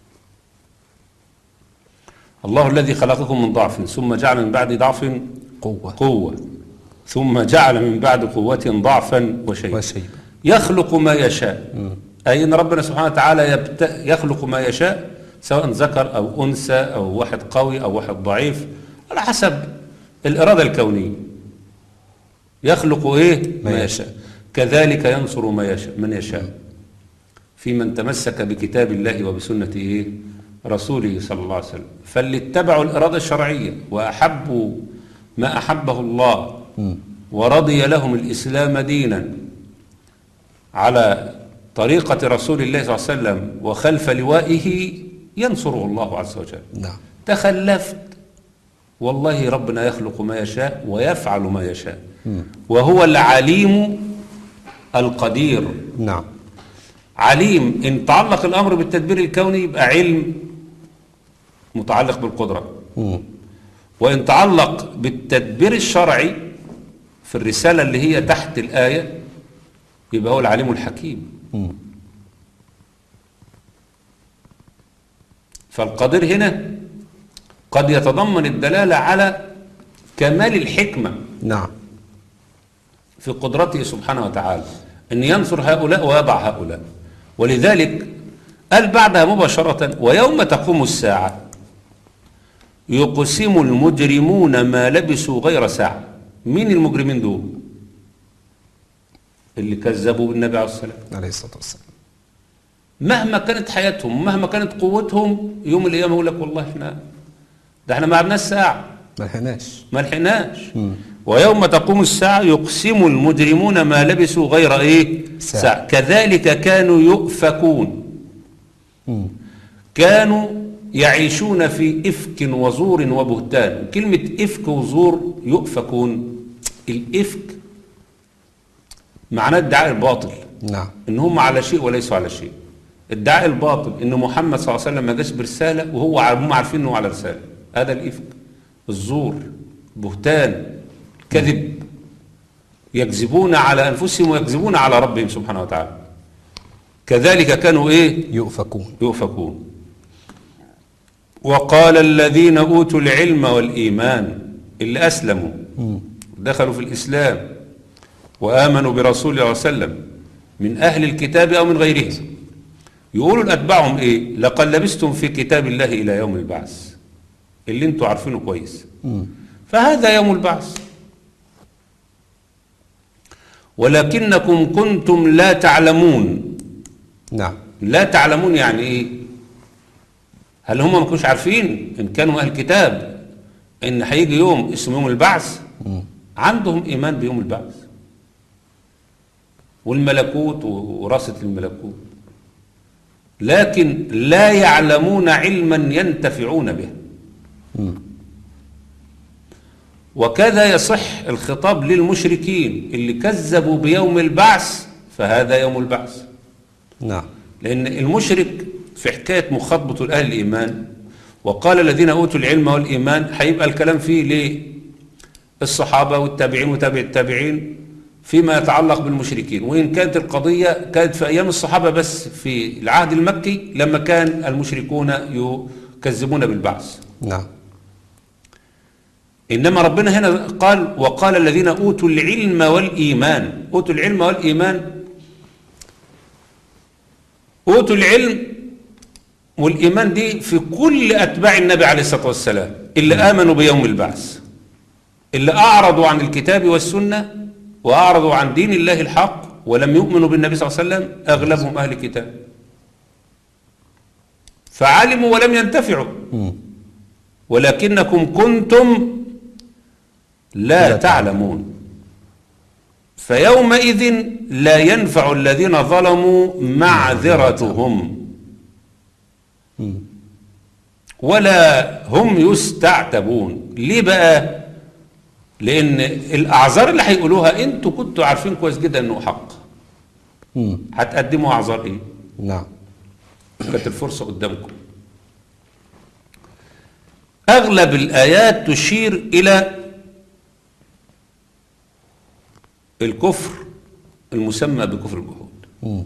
الله الذي خلقكم من ضعف ثم جعل من بعد ضعف قوة قوة ثم جعل من بعد قوة ضعفا وشيبا. يخلق ما يشاء. م. أي أن ربنا سبحانه وتعالى يبت... يخلق ما يشاء، سواء ذكر أو أنثى أو واحد قوي أو واحد ضعيف على حسب الإرادة الكونية. يخلق إيه؟ ما يشاء. كذلك ينصر ما يشاء من يشاء في من تمسك بكتاب الله وبسنة إيه؟ رسوله صلى الله عليه وسلم. فاللي اتبعوا الإرادة الشرعية وأحبوا ما أحبه الله م. ورضي لهم الإسلام دينا على طريقة رسول الله صلى الله عليه وسلم وخلف لوائه ينصره الله عز وجل. نعم. تخلفت والله ربنا يخلق ما يشاء ويفعل ما يشاء م. وهو العليم القدير. نعم. عليم إن تعلق الأمر بالتدبير الكوني يبقى علم متعلق بالقدرة. م. وإن تعلق بالتدبير الشرعي في الرسالة اللي هي تحت الآية يبقى هو العليم الحكيم. م. فالقدير هنا قد يتضمن الدلالة على كمال الحكمة. نعم. في قدرته سبحانه وتعالى أن ينصر هؤلاء ويضع هؤلاء. ولذلك قال بعدها مباشرة ويوم تقوم الساعة يقسم المجرمون ما لبسوا غير ساعة. مين المجرمين دول؟ اللي كذبوا بالنبي عليه الصلاة والسلام. مهما كانت حياتهم ومهما كانت قوتهم، يوم القيامة يقول لك والله احنا ده احنا ما عدناش ساعة، ما لحقناش. ما لحقناش. ويوم تقوم الساعة يقسم المجرمون ما لبثوا غير ايه ساعة. ساعة. كذلك كانوا يؤفكون. مم. كانوا يعيشون في إفك وزور وبهتان. كلمة إفك وزور يؤفكون، الإفك معناه ادعاء الباطل، نعم. ان هم على شيء وليسوا على شيء. ادعاء الباطل ان محمد صلى الله عليه وسلم ما جاش برسالة وهو هم عارفين انه على رسالة، هذا الإفك. الزور، بهتان، كذب، يكذبون على أنفسهم ويكذبون على ربهم سبحانه وتعالى. كذلك كانوا ايه يؤفكون. يؤفكون. وقال الذين أوتوا العلم والإيمان، اللي أسلموا مم. دخلوا في الإسلام وآمنوا برسول الله صلى الله عليه وسلم من أهل الكتاب أو من غيرهم، يقولوا لأتباعهم إيه؟ لقد لبستم في كتاب الله إلى يوم البعث، اللي انتوا عارفينه كويس. مم. فهذا يوم البعث، ولكنكم كنتم لا تعلمون. نعم. لا تعلمون يعني إيه؟ هل هم ما كانوش عارفين إن كانوا أهل الكتاب إن هيجي يوم اسمه يوم البعث؟ مم. عندهم إيمان بيوم البعث والملكوت ووراثة الملكوت، لكن لا يعلمون علما ينتفعون به. مم. وكذا يصح الخطاب للمشركين اللي كذبوا بيوم البعث، فهذا يوم البعث. نعم. لأن المشرك في حكاية مخاطبته لأهل الإيمان وقال الذين أوتوا العلم والإيمان، هيبقى الكلام فيه للصحابة والتابعين وتابع التابعين فيما يتعلق بالمشركين، وإن كانت القضية كانت في أيام الصحابة بس في العهد المكي لما كان المشركون يكذبون بالبعث. نعم. إنما ربنا هنا قال وقال الذين أوتوا العلم والإيمان. أوتوا العلم والإيمان، أوتوا العلم والإيمان دي في كل أتباع النبي عليه الصلاة والسلام اللي آمنوا بيوم البعث، اللي أعرضوا عن الكتاب والسنة وأعرضوا عن دين الله الحق ولم يؤمنوا بالنبي صلى الله عليه وسلم، أغلبهم أهل الكتاب، فعلموا ولم ينتفعوا. مم. ولكنكم كنتم لا تعلمون، فيومئذ لا ينفع الذين ظلموا معذرتهم مم. ولا هم يستعتبون. ليه بقى؟ لأن الأعذار اللي هيقولوها انتوا كنتوا عارفين كويس جدا انه حق، مم. هتقدموا أعذار ايه؟ نعم. كانت الفرصة قدامكم. أغلب الآيات تشير إلى الكفر المسمى بكفر الجحود، مم.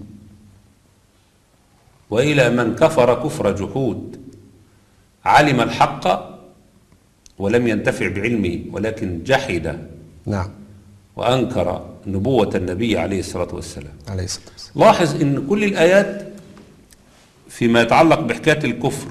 وإلى من كفر كفر جحود، علم الحق ولم ينتفع بعلمه ولكن جحد نعم. وأنكر نبوة النبي عليه الصلاة والسلام. عليه الصلاة والسلام. لاحظ أن كل الآيات فيما يتعلق بحكاية الكفر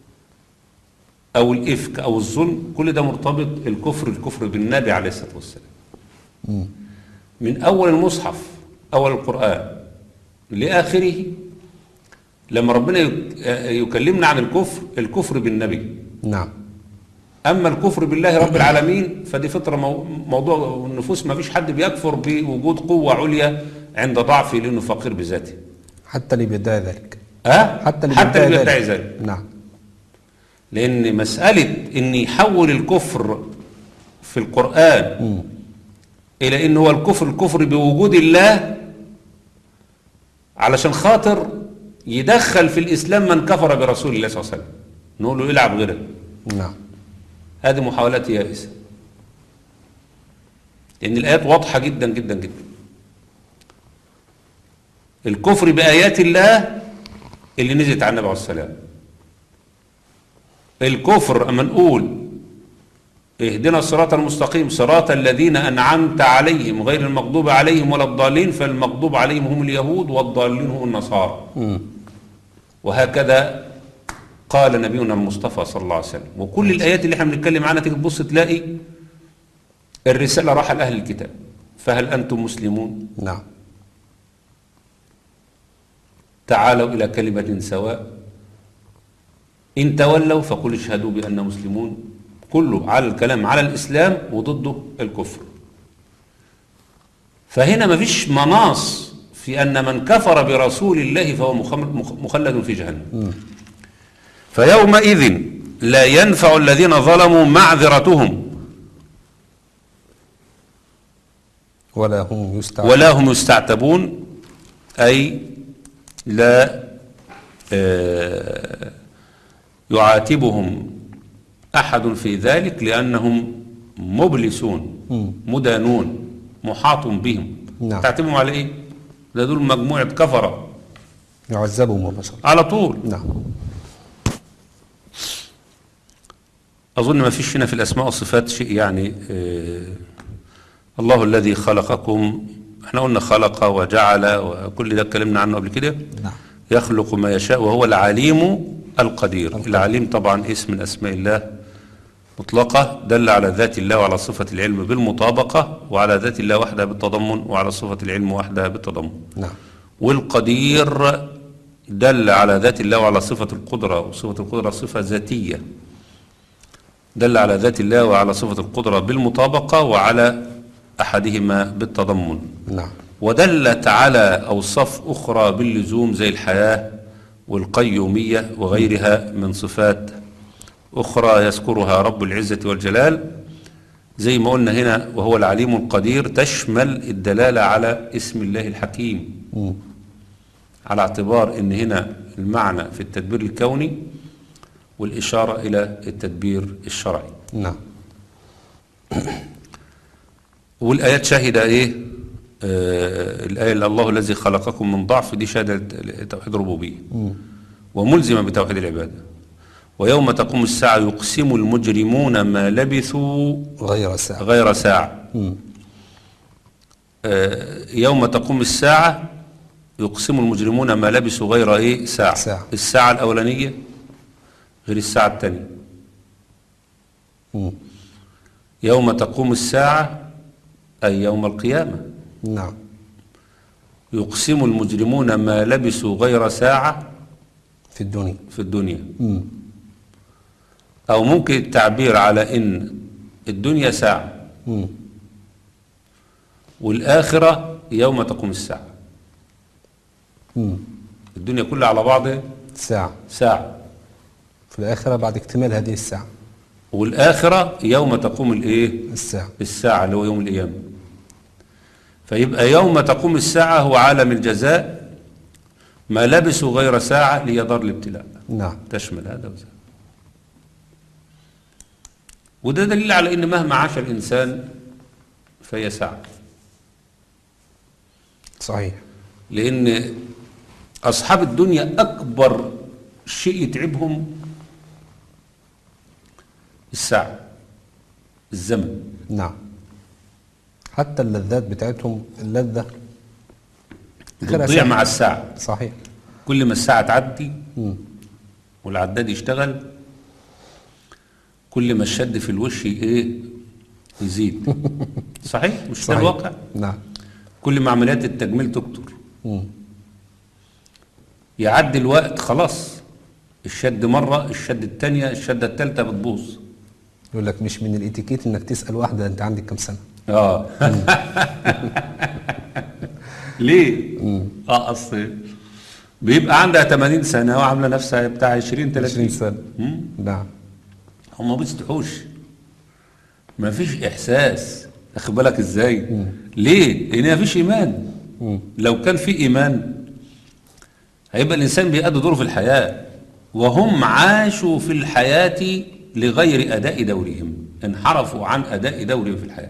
أو الإفك أو الظلم، كل ده مرتبط الكفر الكفر بالنبي عليه الصلاة والسلام. مم. من أول المصحف أول القرآن لآخره، لما ربنا يكلمنا عن الكفر، الكفر بالنبي. نعم. أما الكفر بالله رب العالمين فدي فطرة موضوع النفوس، ما فيش حد بيكفر بوجود قوة عليا عند ضعفه لأنه فقير بذاته، حتى اللي بيدعي ذلك. أه؟ حتى اللي حتى اللي بيدعي ذلك. ذلك. نعم. لأن مسألة أن يحول الكفر في القرآن مم. إلى أنه هو الكفر الكفر بوجود الله علشان خاطر يدخل في الإسلام من كفر برسول الله صلى الله عليه وسلم، نقول له العب غيره. نعم. هذه محاولات يائسة، لأن الآيات واضحة جدا جدا جدا. الكفر بآيات الله اللي نزلت على النبي عليه السلام، الكفر أما نقول اهدنا الصراط المستقيم صراط الذين أنعمت عليهم غير المغضوب عليهم ولا الضالين، فالمغضوب عليهم هم اليهود والضالين هم النصارى. مم. وهكذا قال نبينا المصطفى صلى الله عليه وسلم. وكل الآيات اللي احنا بنتكلم عنها تيجي تبص تلاقي الرسالة راح لأهل الكتاب، فهل أنتم مسلمون؟ نعم. تعالوا إلى كلمة سواء، إن تولوا فقل اشهدوا بأن مسلمون، كله على الكلام على الإسلام وضده الكفر. فهنا ما فيش مناص في أن من كفر برسول الله فهو مخلد في جهنم. فيومئذ لا ينفع الذين ظلموا معذرتهم ولا هم يستعتبون ولا هم يستعتبون، أي لا آه يعاتبهم أحد في ذلك لأنهم مبلسون مدانون محاط بهم. نعم. تعتبهم على إيه؟ ده دول مجموعة كفرة يعذبوا مباشرة على طول. نعم. أظن ما فيش هنا في الأسماء والصفات شيء يعني آه الله الذي خلقكم، احنا قلنا خلق وجعل وكل ده اتكلمنا عنه قبل كده. نعم. يخلق ما يشاء وهو العليم القدير. العليم طبعا اسم من أسماء الله مطلقة دل على ذات الله وعلى صفة العلم بالمطابقة، وعلى ذات الله وحدها بالتضمن، وعلى صفة العلم وحدها بالتضمن. نعم. والقدير دل على ذات الله وعلى صفة القدرة، وصفة القدرة صفة ذاتية دل على ذات الله وعلى صفة القدرة بالمطابقة، وعلى أحدهما بالتضمن. نعم. ودلت على أوصاف أخرى باللزوم زي الحياة والقيومية وغيرها من صفات أخرى يذكرها رب العزة والجلال، زي ما قلنا هنا وهو العليم القدير، تشمل الدلالة على اسم الله الحكيم م. على اعتبار ان هنا المعنى في التدبير الكوني والإشارة إلى التدبير الشرعي. نعم. والآيات شاهدة إيه؟ آه الآية الله الذي خلقكم من ضعف دي شهادة توحيد ربوبية وملزمة بتوحيد العبادة. ويوم تقوم الساعة يقسم المجرمون ما لبثوا غير ساعة غير ساعة آه يوم تقوم الساعة يقسم المجرمون ما لبثوا غير إيه؟ ساعة. ساعة. الساعة الأولانية غير الساعة الثانية. يوم تقوم الساعة أي يوم القيامة. نعم. يقسم المجرمون ما لبثوا غير ساعة في الدنيا في الدنيا مم. أو ممكن التعبير على إن الدنيا ساعة مم. والآخرة يوم تقوم الساعة. مم. الدنيا كلها على بعضها ساعة ساعة في الآخرة بعد اكتمال هذه الساعة، والآخرة يوم تقوم الإيه؟ الساعة الساعة اللي هو يوم القيامة. فيبقى يوم تقوم الساعة هو عالم الجزاء، ما لبثوا غير ساعة لهي دار الابتلاء. نعم. تشمل هذا وذاك. وده دليل على ان مهما عاش الانسان فهي ساعة. صحيح. لان اصحاب الدنيا اكبر شيء يتعبهم الساعة، الزمن. نعم. حتى اللذات بتاعتهم اللذة بتضيع مع الساعة. صحيح. كل ما الساعة تعدي مم. والعداد يشتغل كل ما الشد في الوش ايه يزيد. صحيح مش صحيح. ده الواقع؟ نعم. كل ما عمليات التجميل تكتر مم. يعدي الوقت خلاص الشد مرة، الشد التانية، الشدة التالتة بتبوظ. يقول لك مش من الاتيكيت انك تسأل واحدة انت عندك كم سنة. اه ليه؟ اه اصل بيبقى عندها ثمانين سنة وعاملة نفسها بتاع عشرين ثلاثين سنة. نعم. هم ما بيستحوش، ما فيش احساس. اخد بالك ازاي؟ مم. ليه؟ لان ما فيش ايمان. مم. لو كان في ايمان هيبقى الانسان بيأدي دوره في الحياة، وهم عاشوا في الحياة لغير اداء دورهم، انحرفوا عن اداء دورهم في الحياة.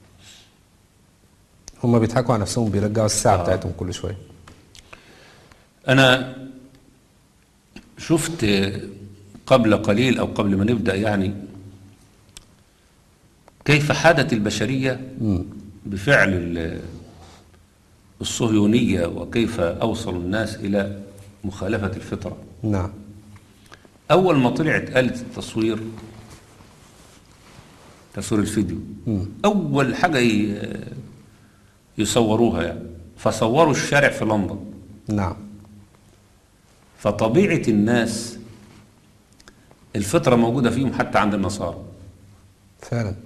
هم بيضحكوا على نفسهم، بيرجعوا الساعة آه. بتاعتهم كل شوية. انا شفت قبل قليل او قبل ما نبدأ يعني كيف حادت البشرية بفعل الصهيونية، وكيف اوصلوا الناس الى مخالفة الفطرة. نعم. اول ما طلعت آلة التصوير، تصوير الفيديو، مم. اول حاجة يصوروها يعني، فصوروا الشارع في لندن. نعم. فطبيعة الناس الفطرة موجودة فيهم حتى عند النصارى، فعلا.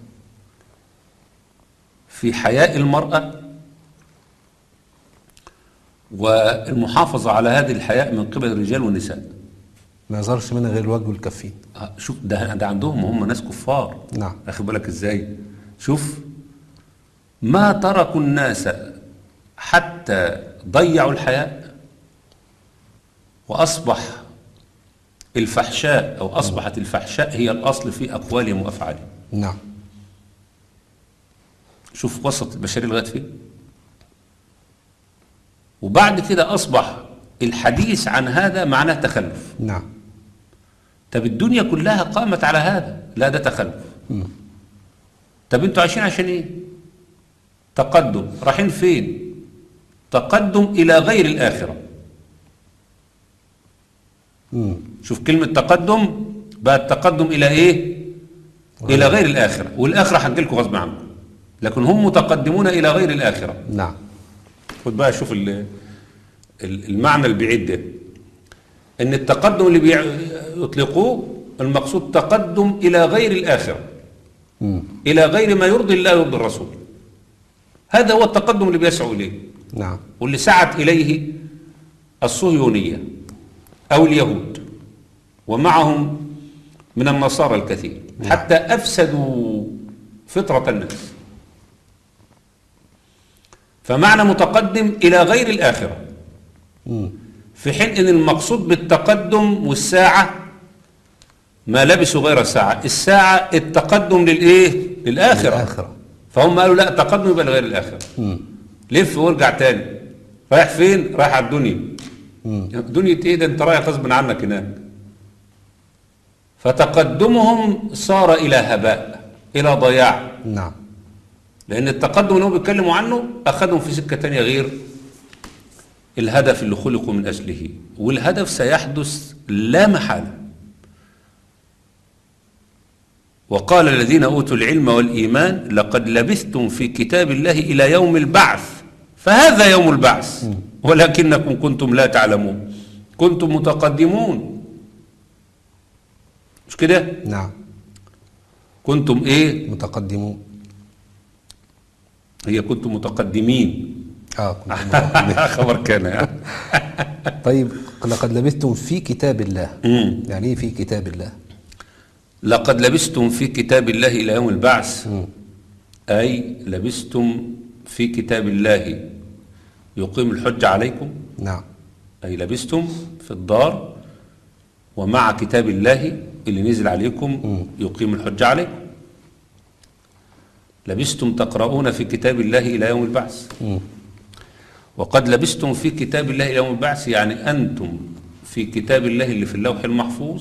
في حياء المرأة والمحافظة على هذه الحياء من قبل الرجال والنساء. ما يظهرش منها غير الوجه والكفين. آه، شوف ده, ده عندهم هم ناس كفار. نعم. أخي بالك إزاي؟ شوف ما تركوا الناس حتى ضيعوا الحياء وأصبح الفحشاء أو أصبحت الفحشاء هي الأصل في أقوالهم وأفعالهم. نعم. شوف وسط البشرية لغاية فين. وبعد كده أصبح الحديث عن هذا معناه تخلف. نعم. طب الدنيا كلها قامت على هذا، لا ده تخلف. مم. طب انتوا عايشين عشان ايه؟ تقدم. رايحين فين؟ تقدم إلى غير الآخرة. مم. شوف كلمة تقدم بقى التقدم إلى إيه؟ إلى غير الآخرة، والآخرة هتجي لكم غصب عنكم، لكن هم متقدمون إلى غير الآخرة. نعم. خد بقى شوف المعنى البعيد ده، إن التقدم اللي بيطلقوه المقصود تقدم إلى غير الآخرة. مم. إلى غير ما يرضي الله ويرضي الرسول. هذا هو التقدم اللي بيسعوا إليه. نعم. واللي سعت إليه الصهيونية أو اليهود ومعهم من النصارى الكثير. نعم. حتى أفسدوا فطرة الناس. فمعنى متقدم إلى غير الآخرة. مم. في حين أن المقصود بالتقدم والساعة ما لبسوا غير الساعة. الساعة التقدم للإيه؟ للآخرة. الآخرة. فهم قالوا لا تقدم يبقى لغير الآخرة. مم. لف وارجع تاني. رايح فين؟ رايح على الدنيا. مم. دنيا ايه ده؟ انت رايح غصب عنك هناك. فتقدمهم صار إلى هباء، إلى ضياع. نعم. لأن التقدم اللي هم بيتكلموا عنه أخذهم في سكة تانية غير الهدف اللي خلقوا من أجله. والهدف سيحدث لا محالة. وقال الذين أوتوا العلم والإيمان لقد لبثتم في كتاب الله إلى يوم البعث فهذا يوم البعث ولكنكم كنتم لا تعلمون. كنتم متقدمون، مش كده؟ نعم. كنتم إيه؟ متقدمون. هي كنتم متقدمين. اه كنتم متقدمين. خبر كان يعني. طيب لقد لبثتم في كتاب الله. مم. يعني ايه في كتاب الله؟ لقد لبثتم في كتاب الله إلى يوم البعث. مم. أي لبثتم في كتاب الله يقيم الحجة عليكم. نعم. أي لبثتم في الدار ومع كتاب الله اللي نزل عليكم مم. يقيم الحجة عليكم. لبثتم تقرؤون في كتاب الله إلى يوم البعث. مم. وقد لبثتم في كتاب الله إلى يوم البعث يعني أنتم في كتاب الله اللي في اللوح المحفوظ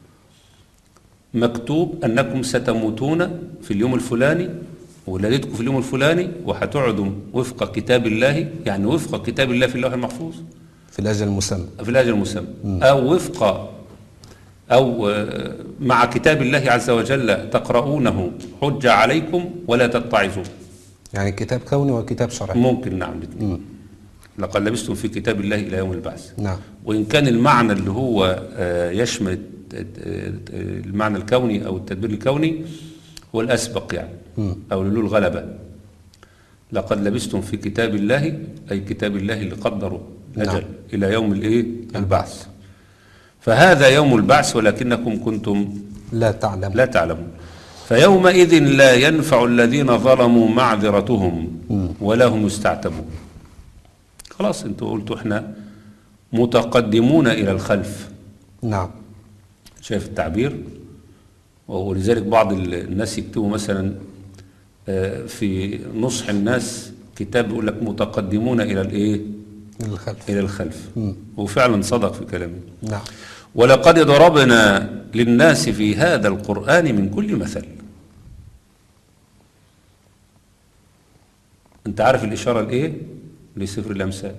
مكتوب أنكم ستموتون في اليوم الفلاني ولادتكم في اليوم الفلاني وهتقعدوا وفق كتاب الله، يعني وفق كتاب الله في اللوح المحفوظ في الأجل المسمى. في الأجل المسمى، أو وفق أو مع كتاب الله عز وجل تقرؤونه حجة عليكم ولا تتعظون. يعني كتاب كوني وكتاب شرعي. ممكن نعم الاثنين. لقد لبثتم في كتاب الله إلى يوم البعث. نعم. وإن كان المعنى اللي هو يشمل المعنى الكوني أو التدبير الكوني هو الأسبق يعني م. أو له الغلبة. لقد لبثتم في كتاب الله أي كتاب الله اللي قدروا الأجل. نعم. إلى يوم الإيه؟ البعث. فهذا يوم البعث ولكنكم كنتم لا تعلمون. لا تعلمون. فيومئذ لا ينفع الذين ظلموا معذرتهم م. ولا هم يستعتبون. خلاص انتوا قلتوا احنا متقدمون إلى الخلف. نعم. شايف التعبير؟ ولذلك بعض الناس يكتبوا مثلا في نصح الناس كتاب يقول لك متقدمون إلى الايه؟ إلى الخلف. إلى الخلف. م. وفعلا صدق في كلامه. نعم. ولقد ضربنا للناس في هذا القرآن من كل مثل. انت عارف الإشارة الايه؟ لسفر الأمثال.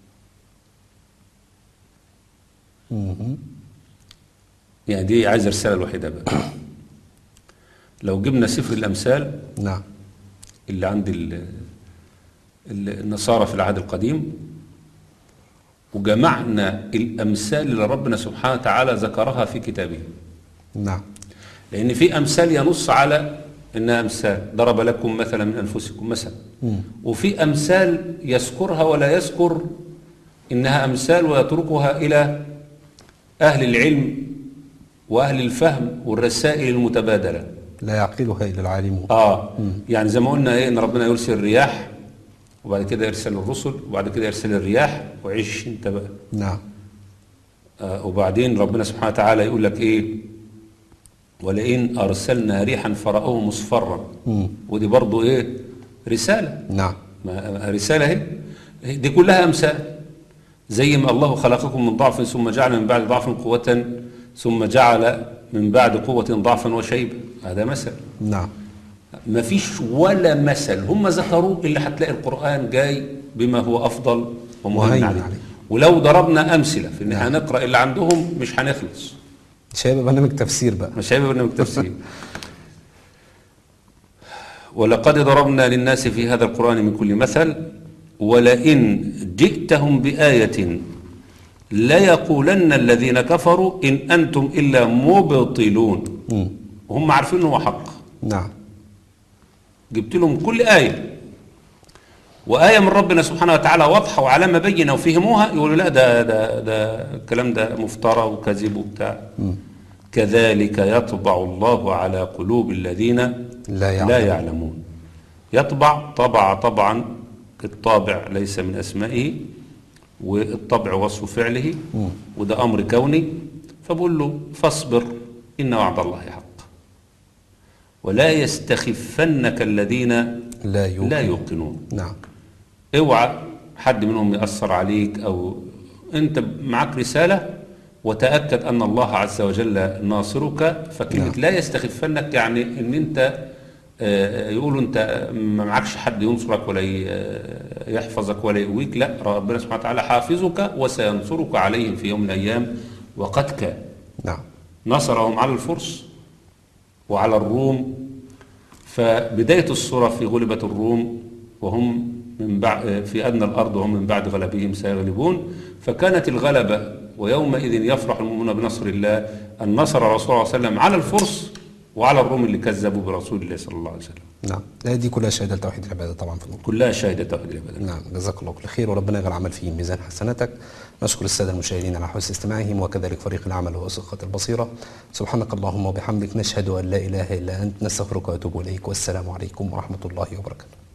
مم. يعني دي عايزة رسالة الوحيدة بقى. لو جبنا سفر الأمثال نعم اللي عند ال ال النصارى في العهد القديم وجمعنا الأمثال اللي ربنا سبحانه وتعالى ذكرها في كتابه. نعم. لأن في أمثال ينص على إنها أمثال، ضرب لكم مثلا من أنفسكم مثلا، وفي أمثال يذكرها ولا يذكر إنها أمثال ويتركها إلى أهل العلم وأهل الفهم والرسائل المتبادلة. لا يعقلها إلا العالمون. آه مم. يعني زي ما قلنا إيه، إن ربنا يرسل الرياح وبعد كده يرسل الرسل وبعد كده يرسل الرياح وعيش أنت بقى. نعم. آه وبعدين ربنا سبحانه وتعالى يقول لك إيه، ولئن أرسلنا ريحا فرأوه مصفرا. مم. ودي برضو إيه، رسالة. نعم. رسالة هي دي كلها أمثال. زي ما الله خلقكم من ضعف ثم جعل من بعد ضعف قوة ثم جعل من بعد قوة ضعفا وشيبا، هذا مثل. نعم. ما فيش ولا مثل هم ذكروه اللي هتلاقي القرآن جاي بما هو أفضل ومهم عليه. ولو ضربنا أمثلة في إن نعم. هنقرأ اللي عندهم مش هنخلص. مش هيبقى برنامج تفسير بقى. مش هيبقى برنامج تفسير. ولقد ضربنا للناس في هذا القرآن من كل مثل ولئن جئتهم بآية ليقولن الذين كفروا إن أنتم إلا مبطلون. م. وهم عارفين أنه حق. نعم. جبت لهم كل آية وآية من ربنا سبحانه وتعالى واضحة وعلامة بينة وفهموها، يقولوا لا ده ده ده الكلام ده مفترى وكذب وبتاع. م. كذلك يطبع الله على قلوب الذين لا يعلمون, لا يعلمون. يطبع طبع طبعا، الطابع ليس من أسمائه، والطبع وصف فعله، م. وده أمر كوني. فبقول له فاصبر إن وعد الله حق ولا يستخفنك الذين لا يوقنون, لا يوقنون. نعم. اوعى حد منهم يأثر عليك، أو أنت معك رسالة وتأكد أن الله عز وجل ناصرك. فكلمة نعم. لا يستخفنك يعني أن أنت يقولوا أنت ما معكش حد ينصرك ولا يحفظك ولا يقويك، لا، ربنا سبحانه وتعالى حافظك وسينصرك عليهم في يوم من الأيام. وقد كان. نعم. نصرهم على الفرس وعلى الروم. فبداية الصورة في غلبة الروم وهم من بعد في أدنى الأرض وهم من بعد غلبهم سيغلبون. فكانت الغلبة ويومئذ يفرح المؤمنون بنصر الله أن نصر الرسول صلى الله عليه وسلم على الفرس وعلى الروم اللي كذبوا برسول الله صلى الله عليه وسلم. نعم. دي كلها شهادة توحيد العبادة طبعا في الأمور. كلها شهادة توحيد العبادة. نعم. جزاك الله كل خير وربنا يجعل العمل فيه ميزان حسناتك. نشكر السادة المشاهدين على حسن استماعهم وكذلك فريق العمل وثقة البصيرة. سبحانك اللهم وبحمدك نشهد أن لا إله إلا أنت نستغفرك ونتوب إليك والسلام عليكم ورحمة الله وبركاته.